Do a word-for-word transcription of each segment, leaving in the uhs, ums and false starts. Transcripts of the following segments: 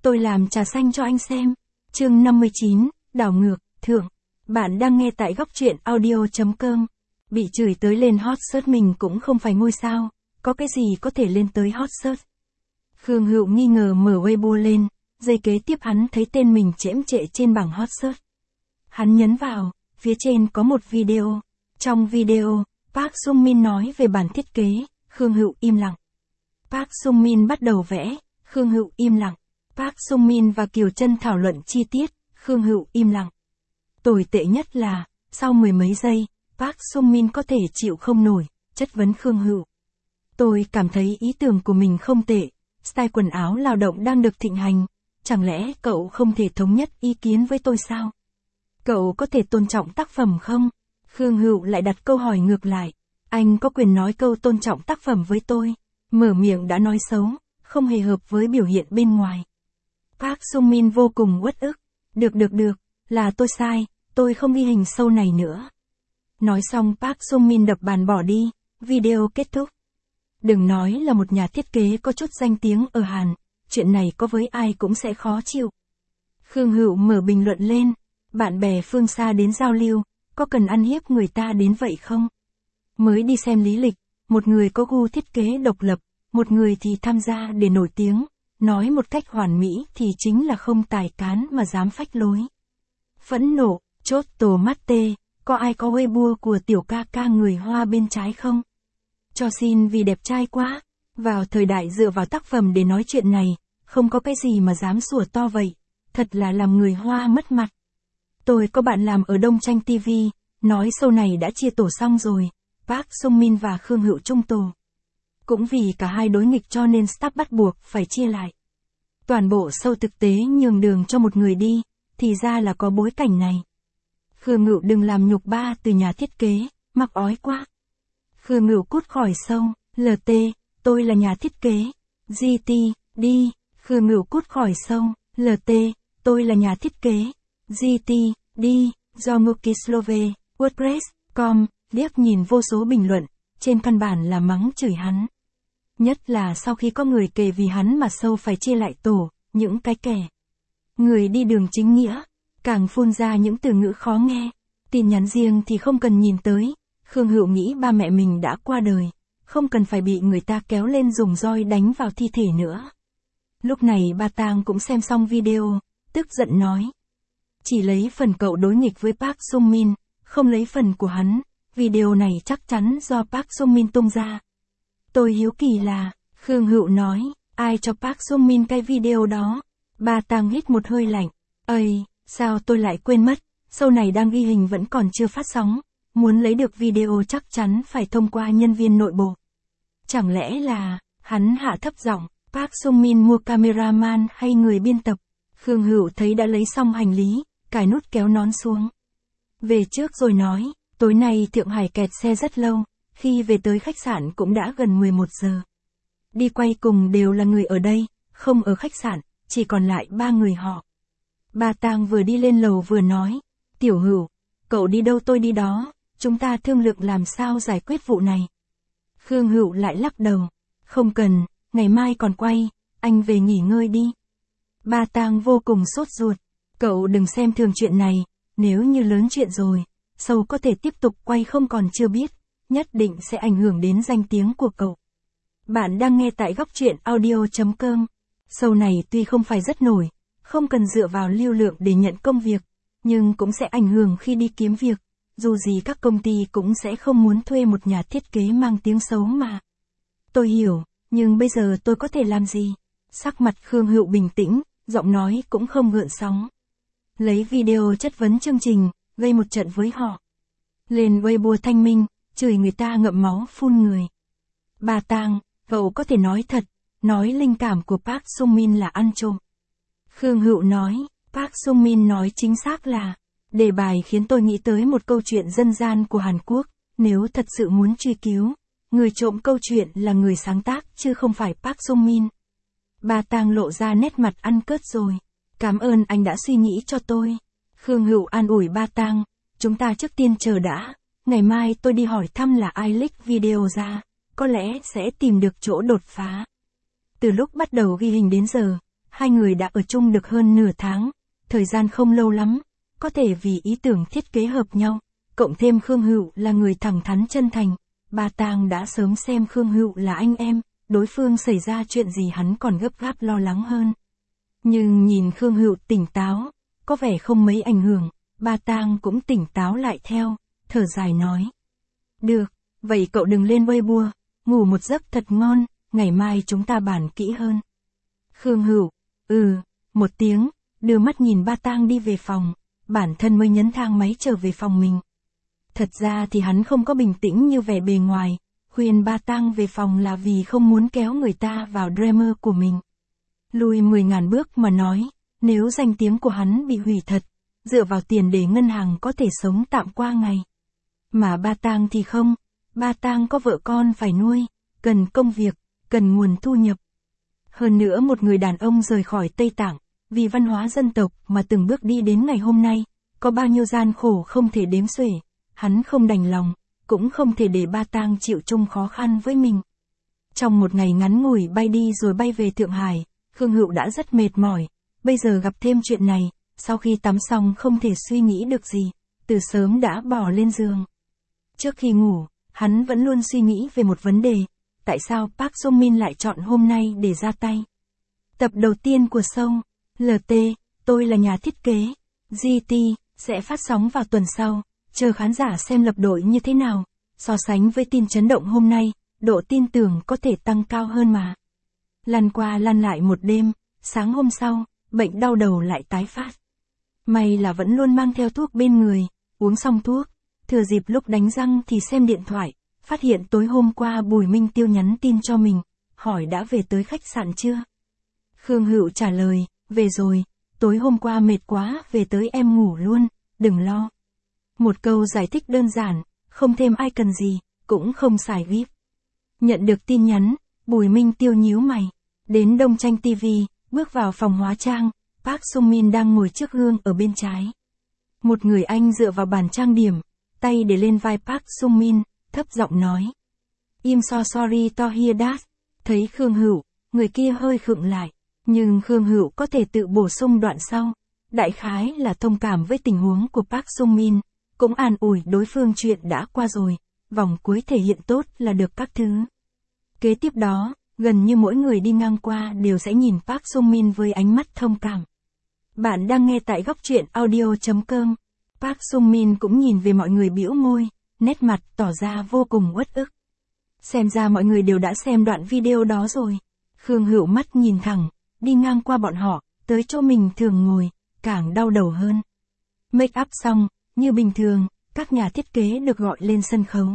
Tôi làm trà xanh cho anh xem. Chương năm mươi chín, đảo ngược, thượng. Bạn đang nghe tại góc truyện audio chấm com. Bị chửi tới lên hot search mình cũng không phải ngôi sao, có cái gì có thể lên tới hot search. Khương Hữu nghi ngờ mở Weibo lên, giây kế tiếp hắn thấy tên mình chễm trệ trên bảng hot search. Hắn nhấn vào, phía trên có một video. Trong video, Park Sung Min nói về bản thiết kế, Khương Hữu im lặng. Park Sung Min bắt đầu vẽ, Khương Hữu im lặng. Park Sung Min và Kiều Trân thảo luận chi tiết, Khương Hữu im lặng. Tồi tệ nhất là, sau mười mấy giây, Park Sung Min có thể chịu không nổi, chất vấn Khương Hữu. Tôi cảm thấy ý tưởng của mình không tệ, style quần áo lao động đang được thịnh hành, chẳng lẽ cậu không thể thống nhất ý kiến với tôi sao? Cậu có thể tôn trọng tác phẩm không? Khương Hữu lại đặt câu hỏi ngược lại, anh có quyền nói câu tôn trọng tác phẩm với tôi, mở miệng đã nói xấu, không hề hợp với biểu hiện bên ngoài. Park Sung Min vô cùng uất ức, được được được, là tôi sai, tôi không ghi hình sâu này nữa. Nói xong Park Sung Min đập bàn bỏ đi, video kết thúc. Đừng nói là một nhà thiết kế có chút danh tiếng ở Hàn, chuyện này có với ai cũng sẽ khó chịu. Khương Hữu mở bình luận lên, bạn bè phương xa đến giao lưu, có cần ăn hiếp người ta đến vậy không? Mới đi xem lý lịch, một người có gu thiết kế độc lập, một người thì tham gia để nổi tiếng, nói một cách hoàn mỹ thì chính là không tài cán mà dám phách lối. Phẫn nộ, chốt tổ mắt tê, có ai có Weibo của tiểu ca ca người Hoa bên trái không? Cho xin vì đẹp trai quá, vào thời đại dựa vào tác phẩm để nói chuyện này, không có cái gì mà dám sủa to vậy, thật là làm người Hoa mất mặt. Tôi có bạn làm ở Đông Tranh ti vi, nói show này đã chia tổ xong rồi, Park Sung Min và Khương Hữu chung tổ. Cũng vì cả hai đối nghịch cho nên staff bắt buộc phải chia lại. Toàn bộ show thực tế nhường đường cho một người đi, thì ra là có bối cảnh này. Khương Hữu đừng làm nhục ba từ nhà thiết kế, mặc ói quá. Khương Hữu cút khỏi show, lờ tê, tôi là nhà thiết kế, giê tê, đi, Khương Hữu cút khỏi show, lờ tê, tôi là nhà thiết kế, giê tê, đi, do Mukislove, WordPress, com, liếc nhìn vô số bình luận, trên căn bản là mắng chửi hắn. Nhất là sau khi có người kể vì hắn mà show phải chia lại tổ, những cái kẻ. Người đi đường chính nghĩa, càng phun ra những từ ngữ khó nghe, tin nhắn riêng thì không cần nhìn tới, Khương Hữu nghĩ ba mẹ mình đã qua đời, không cần phải bị người ta kéo lên dùng roi đánh vào thi thể nữa. Lúc này ba Tang cũng xem xong video, tức giận nói. Chỉ lấy phần cậu đối nghịch với Park Sung Min, không lấy phần của hắn, video này chắc chắn do Park Sung Min tung ra. Tôi hiếu kỳ là, Khương Hữu nói, ai cho Park Sung Min cái video đó? Ba Tang hít một hơi lạnh, ây, sao tôi lại quên mất, show này đang ghi hình vẫn còn chưa phát sóng, muốn lấy được video chắc chắn phải thông qua nhân viên nội bộ. Chẳng lẽ là, hắn hạ thấp giọng, Park Sung Min mua cameraman hay người biên tập? Khương Hữu thấy đã lấy xong hành lý, cài nút kéo nón xuống. Về trước rồi nói, tối nay Thượng Hải kẹt xe rất lâu, khi về tới khách sạn cũng đã gần mười một giờ. Đi quay cùng đều là người ở đây, không ở khách sạn, chỉ còn lại ba người họ. Ba Tang vừa đi lên lầu vừa nói, Tiểu Hữu, cậu đi đâu tôi đi đó, chúng ta thương lượng làm sao giải quyết vụ này. Khương Hữu lại lắc đầu, không cần, ngày mai còn quay, anh về nghỉ ngơi đi. Ba Tang vô cùng sốt ruột, cậu đừng xem thường chuyện này, nếu như lớn chuyện rồi, show có thể tiếp tục quay không còn chưa biết, nhất định sẽ ảnh hưởng đến danh tiếng của cậu. Bạn đang nghe tại góc truyện audio chấm com. Show này tuy không phải rất nổi, không cần dựa vào lưu lượng để nhận công việc, nhưng cũng sẽ ảnh hưởng khi đi kiếm việc, dù gì các công ty cũng sẽ không muốn thuê một nhà thiết kế mang tiếng xấu mà. Tôi hiểu, nhưng bây giờ tôi có thể làm gì? Sắc mặt Khương Hữu bình tĩnh, giọng nói cũng không gợn sóng. Lấy video chất vấn chương trình, gây một trận với họ. Lên Weibo thanh minh, chửi người ta ngậm máu phun người. Ba Tang, cậu có thể nói thật, nói linh cảm của Park Sung Min là ăn trộm. Khương Hữu nói, Park Sung Min nói chính xác là, đề bài khiến tôi nghĩ tới một câu chuyện dân gian của Hàn Quốc, nếu thật sự muốn truy cứu, người trộm câu chuyện là người sáng tác chứ không phải Park Sung Min. Ba Tang lộ ra nét mặt ăn cớt rồi, cảm ơn anh đã suy nghĩ cho tôi. Khương Hữu an ủi Ba Tang, chúng ta trước tiên chờ đã, ngày mai tôi đi hỏi thăm là ai leak video ra, có lẽ sẽ tìm được chỗ đột phá. Từ lúc bắt đầu ghi hình đến giờ, Hai người đã ở chung được hơn nửa tháng, thời gian không lâu lắm, có thể vì ý tưởng thiết kế hợp nhau, cộng thêm Khương Hữu là người thẳng thắn chân thành, Ba Tang đã sớm xem Khương Hữu là anh em, đối phương xảy ra chuyện gì hắn còn gấp gáp lo lắng hơn. Nhưng nhìn Khương Hữu tỉnh táo, có vẻ không mấy ảnh hưởng, Ba Tang cũng tỉnh táo lại theo, thở dài nói. Được, vậy cậu đừng lên Weibo, ngủ một giấc thật ngon, ngày mai chúng ta bàn kỹ hơn. Khương Hữu, ừ, một tiếng, đưa mắt nhìn Ba Tang đi về phòng, bản thân mới nhấn thang máy trở về phòng mình. Thật ra thì hắn không có bình tĩnh như vẻ bề ngoài, khuyên Ba Tang về phòng là vì không muốn kéo người ta vào drama của mình. Lùi mười ngàn bước mà nói, nếu danh tiếng của hắn bị hủy thật, dựa vào tiền để ngân hàng có thể sống tạm qua ngày. Mà Ba Tang thì không, Ba Tang có vợ con phải nuôi, cần công việc, cần nguồn thu nhập. Hơn nữa một người đàn ông rời khỏi Tây Tạng, vì văn hóa dân tộc mà từng bước đi đến ngày hôm nay, có bao nhiêu gian khổ không thể đếm xuể, hắn không đành lòng, cũng không thể để Ba Tang chịu chung khó khăn với mình. Trong một ngày ngắn ngủi bay đi rồi bay về Thượng Hải, Khương Hữu đã rất mệt mỏi, bây giờ gặp thêm chuyện này, sau khi tắm xong không thể suy nghĩ được gì, từ sớm đã bỏ lên giường. Trước khi ngủ, hắn vẫn luôn suy nghĩ về một vấn đề, tại sao Park Sung Min lại chọn hôm nay để ra tay. Tập đầu tiên của show, lờ tê, tôi là nhà thiết kế, giê tê, sẽ phát sóng vào tuần sau, chờ khán giả xem lập đội như thế nào, so sánh với tin chấn động hôm nay, độ tin tưởng có thể tăng cao hơn mà. Lăn qua lăn lại một đêm, sáng hôm sau, bệnh đau đầu lại tái phát. May là vẫn luôn mang theo thuốc bên người, uống xong thuốc, thừa dịp lúc đánh răng thì xem điện thoại, phát hiện tối hôm qua Bùi Minh Tiêu nhắn tin cho mình, hỏi đã về tới khách sạn chưa. Khương Hữu trả lời, về rồi, tối hôm qua mệt quá, về tới em ngủ luôn, đừng lo. Một câu giải thích đơn giản, không thêm ai cần gì, cũng không xài vê i pê. Nhận được tin nhắn, Bùi Minh Tiêu nhíu mày, đến Đông Tranh ti vi, bước vào phòng hóa trang, Park Sung Min đang ngồi trước gương ở bên trái. Một người anh dựa vào bàn trang điểm, tay để lên vai Park Sung Min, thấp giọng nói. I'm so sorry to hear that. Thấy Khương Hữu, người kia hơi khựng lại, nhưng Khương Hữu có thể tự bổ sung đoạn sau. Đại khái là thông cảm với tình huống của Park Sung Min, cũng an ủi đối phương chuyện đã qua rồi, vòng cuối thể hiện tốt là được các thứ. Kế tiếp đó, gần như mỗi người đi ngang qua đều sẽ nhìn Park Sung Min với ánh mắt thông cảm. Bạn đang nghe tại góc truyện audio chấm com. Park Sung Min cũng nhìn về mọi người bĩu môi, nét mặt tỏ ra vô cùng uất ức. Xem ra mọi người đều đã xem đoạn video đó rồi. Khương Hữu mắt nhìn thẳng, đi ngang qua bọn họ, tới chỗ mình thường ngồi, càng đau đầu hơn. Make up xong, như bình thường, các nhà thiết kế được gọi lên sân khấu.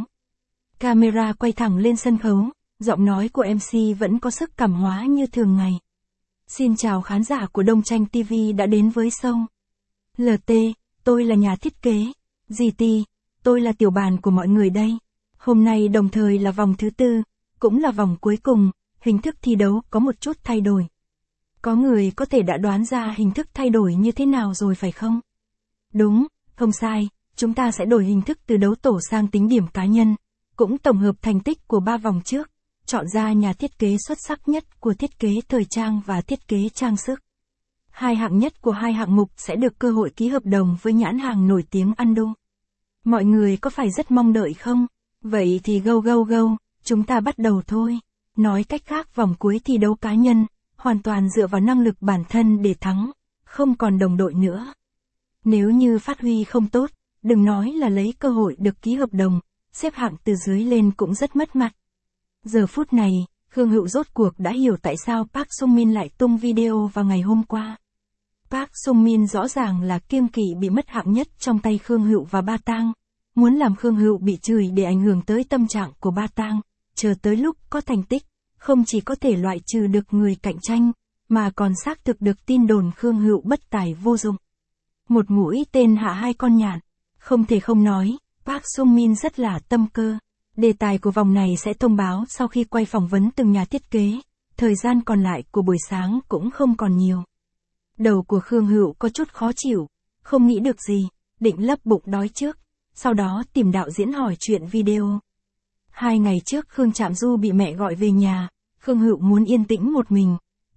Camera quay thẳng lên sân khấu, giọng nói của em xê vẫn có sức cảm hóa như thường ngày. Xin chào khán giả của Đông Tranh ti vi đã đến với show. lờ tê, tôi là nhà thiết kế. giê tê, tôi là tiểu bàn của mọi người đây. Hôm nay đồng thời là vòng thứ tư, cũng là vòng cuối cùng, hình thức thi đấu có một chút thay đổi. Có người có thể đã đoán ra hình thức thay đổi như thế nào rồi phải không? Đúng, không sai, chúng ta sẽ đổi hình thức từ đấu tổ sang tính điểm cá nhân, cũng tổng hợp thành tích của ba vòng trước, chọn ra nhà thiết kế xuất sắc nhất của thiết kế thời trang và thiết kế trang sức. Hai hạng nhất của hai hạng mục sẽ được cơ hội ký hợp đồng với nhãn hàng nổi tiếng Ando. Mọi người có phải rất mong đợi không? Vậy thì go go go, chúng ta bắt đầu thôi. Nói cách khác vòng cuối thi đấu cá nhân, hoàn toàn dựa vào năng lực bản thân để thắng, không còn đồng đội nữa. Nếu như phát huy không tốt, đừng nói là lấy cơ hội được ký hợp đồng, xếp hạng từ dưới lên cũng rất mất mặt. Giờ phút này, Khương Hữu rốt cuộc đã hiểu tại sao Park Sung Min lại tung video vào ngày hôm qua. Park Sung Min rõ ràng là kiêng kỵ bị mất hạng nhất trong tay Khương Hữu và Ba Tang, muốn làm Khương Hữu bị chửi để ảnh hưởng tới tâm trạng của Ba Tang, chờ tới lúc có thành tích, không chỉ có thể loại trừ được người cạnh tranh, mà còn xác thực được tin đồn Khương Hữu bất tài vô dụng. Một mũi tên hạ hai con nhạn, không thể không nói, Park Sung Min rất là tâm cơ. Đề tài của vòng này sẽ thông báo sau khi quay phỏng vấn từng nhà thiết kế, thời gian còn lại của buổi sáng cũng không còn nhiều. Đầu của Khương Hữu có chút khó chịu, không nghĩ được gì, định lấp bụng đói trước, sau đó tìm đạo diễn hỏi chuyện video. Hai ngày trước Khương Trạm Du bị mẹ gọi về nhà, Khương Hữu muốn yên tĩnh một mình,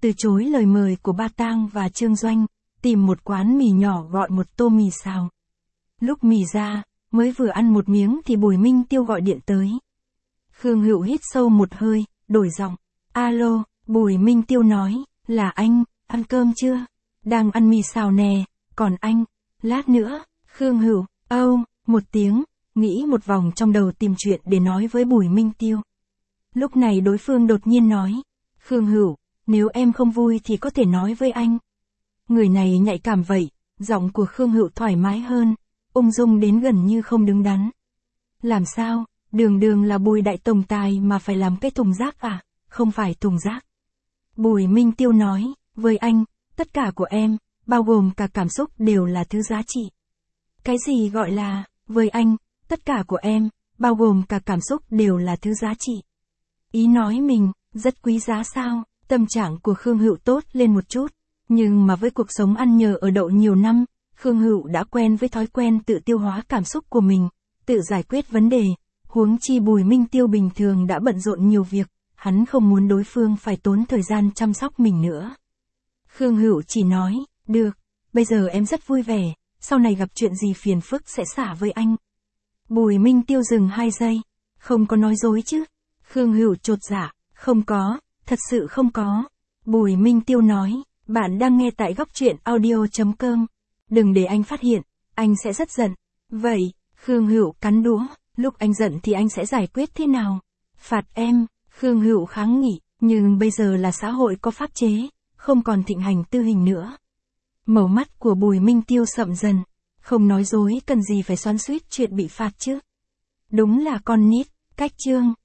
từ chối lời mời của Ba Tang và Trương Doanh, tìm một quán mì nhỏ gọi một tô mì xào. Lúc mì ra, mới vừa ăn một miếng thì Bùi Minh Tiêu gọi điện tới. Khương Hữu hít sâu một hơi, đổi giọng. Alo, Bùi Minh Tiêu nói, là anh, ăn cơm chưa? Đang ăn mì xào nè, còn anh, lát nữa. Khương Hữu, âu, một tiếng, nghĩ một vòng trong đầu tìm chuyện để nói với Bùi Minh Tiêu. Lúc này đối phương đột nhiên nói, Khương Hữu, nếu em không vui thì có thể nói với anh. Người này nhạy cảm vậy, giọng của Khương Hữu thoải mái hơn, ung dung đến gần như không đứng đắn. Làm sao, đường đường là Bùi đại tổng tài mà phải làm cái thùng rác à, không phải thùng rác. Bùi Minh Tiêu nói, với anh, tất cả của em, bao gồm cả cảm xúc đều là thứ giá trị. Cái gì gọi là, với anh, tất cả của em, bao gồm cả cảm xúc đều là thứ giá trị. Ý nói mình, rất quý giá sao, tâm trạng của Khương Hữu tốt lên một chút, nhưng mà với cuộc sống ăn nhờ ở đậu nhiều năm, Khương Hữu đã quen với thói quen tự tiêu hóa cảm xúc của mình, tự giải quyết vấn đề, huống chi Bùi Minh Tiêu bình thường đã bận rộn nhiều việc, hắn không muốn đối phương phải tốn thời gian chăm sóc mình nữa. Khương Hữu chỉ nói, được, bây giờ em rất vui vẻ, sau này gặp chuyện gì phiền phức sẽ xả với anh. Bùi Minh Tiêu dừng hai giây, không có nói dối chứ. Khương Hữu chột dạ, không có, thật sự không có. Bùi Minh Tiêu nói, bạn đang nghe tại góc truyện audio chấm com. Đừng để anh phát hiện, anh sẽ rất giận. Vậy, Khương Hữu cắn đũa, lúc anh giận thì anh sẽ giải quyết thế nào? Phạt em, Khương Hữu kháng nghị, nhưng bây giờ là xã hội có pháp chế, không còn thịnh hành tư hình nữa. Màu mắt của Bùi Minh Tiêu sậm dần, không nói dối cần gì phải xoắn xuýt chuyện bị phạt chứ. Đúng là con nít, cách chương.